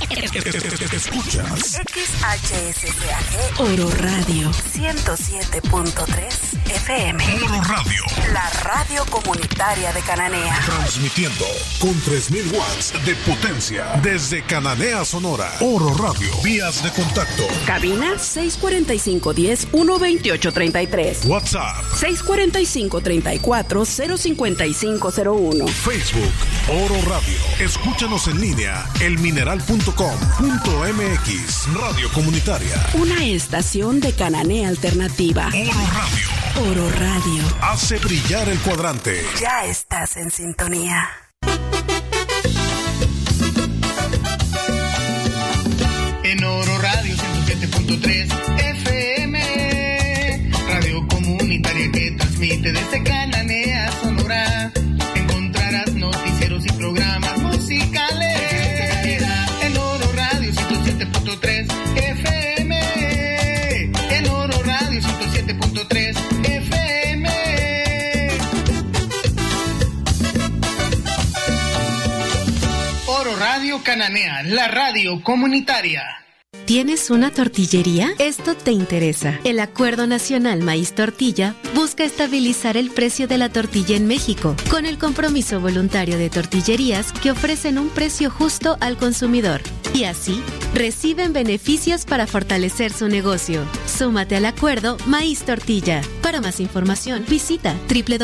Escuchas XHSCAG Oro Radio 107.3 FM. Oro Radio, la radio comunitaria de Cananea. Transmitiendo con 3,000 watts de potencia desde Cananea, Sonora. Oro Radio. Vías de contacto. Cabina 645-10-128-33. WhatsApp 645-34-05501. Facebook Oro Radio. Escúchanos en línea elmineral.com.mx. Radio comunitaria. Una estación de Cananea alternativa. Oro Radio. Oro Radio. Hace brillar el cuadrante. Ya estás en sintonía. En Oro Radio 107.3 FM, radio comunitaria que transmite desde Cananea, Sonora. Encontrarás noticieros y programas musicales. En Oro Radio 107.3 FM, en Oro Radio 107.3 FM. Oro Radio Cananea, la radio comunitaria. ¿Tienes una tortillería? Esto te interesa. El Acuerdo Nacional Maíz Tortilla busca estabilizar el precio de la tortilla en México, con el compromiso voluntario de tortillerías que ofrecen un precio justo al consumidor. Y así, reciben beneficios para fortalecer su negocio. Súmate al Acuerdo Maíz Tortilla. Para más información, visita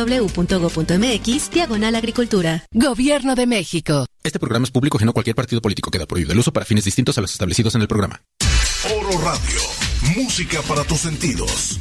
www.go.mx/agricultura. Gobierno de México. Este programa es público ajeno a cualquier partido político. Queda prohibido el uso para fines distintos a los establecidos en el programa. Oro Radio. Música para tus sentidos.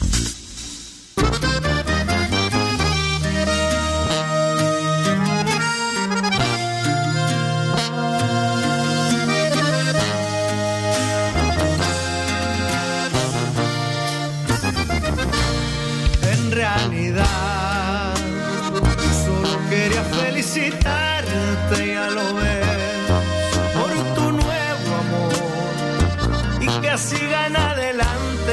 En realidad, solo quería felicitarte, ya lo ves, por tu nuevo amor y que sigan adelante.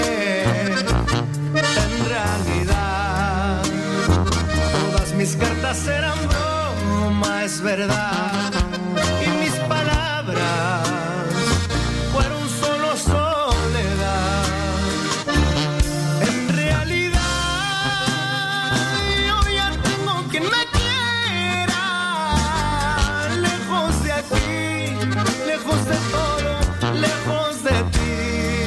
En realidad, todas mis cartas eran broma, es verdad, y mis palabras fueron solo soledad. En realidad, yo ya tengo quien me quiera, lejos de aquí, lejos de todo, lejos de ti.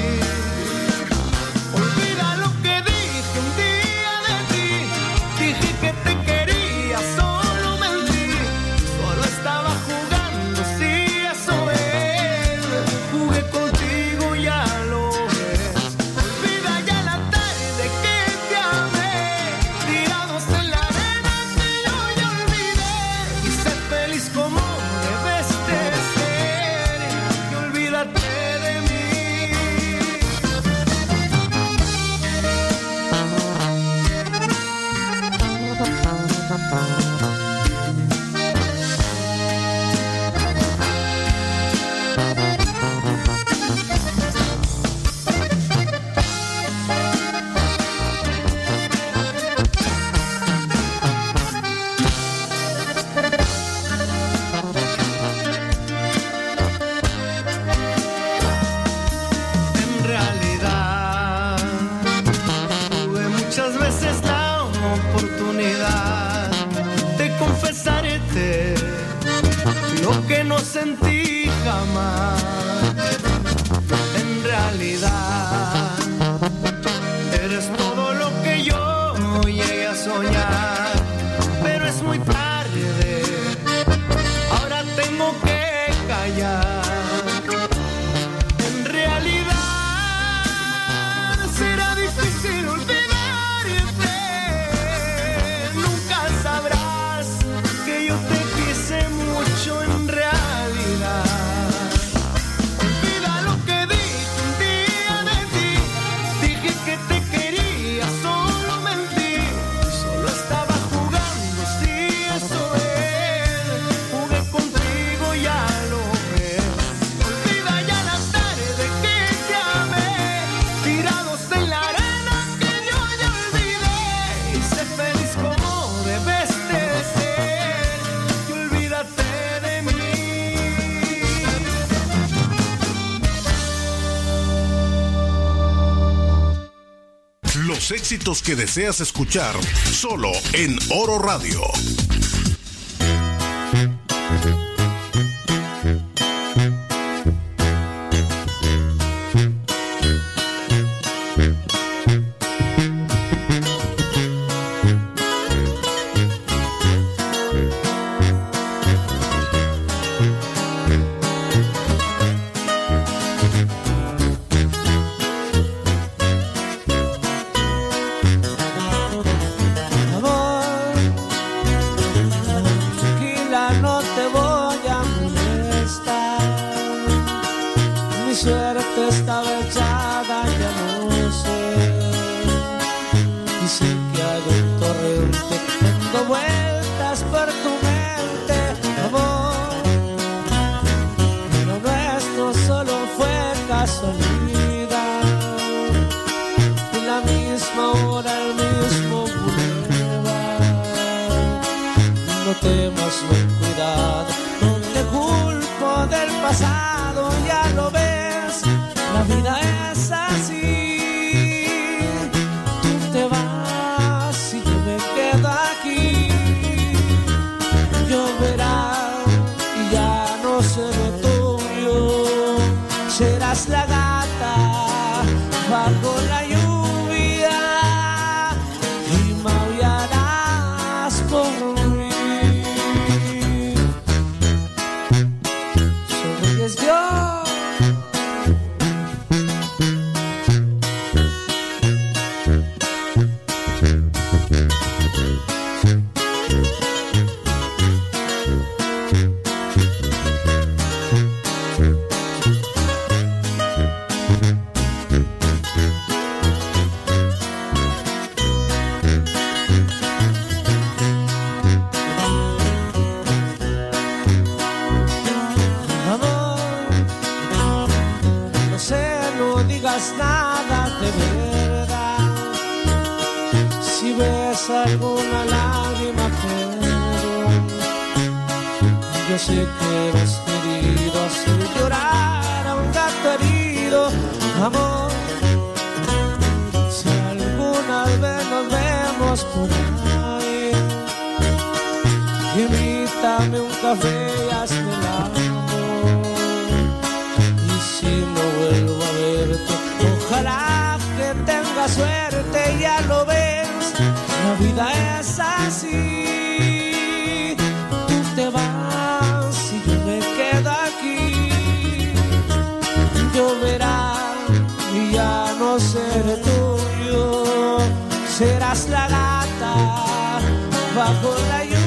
Olvida lo que dije un día de ti. Dije que te quería, solo mentí. Solo estaba jugando, sí, eso es. Jugué contigo, ya lo ves. Olvida ya la tarde que te amé. Tirados en la arena que yo ya olvidé. Y sé feliz como debes de ser. Y olvídate de mí. En realidad, tuve muchas veces la oportunidad de confesarte lo que no sentí jamás. En realidad, eres todo lo que yo llegué a soñar, pero es muy tarde, ahora tengo que callar. En realidad, será difícil olvidarte, nunca sabrás que yo te quise mucho en realidad. Olvida lo que dije un día de ti. Dije que te quería, solo mentí. Solo estaba jugando, sí, eso es. Jugué contigo, ya lo ves. Los éxitos que deseas escuchar solo en Oro Radio. Serás la gata bajo la lluvia.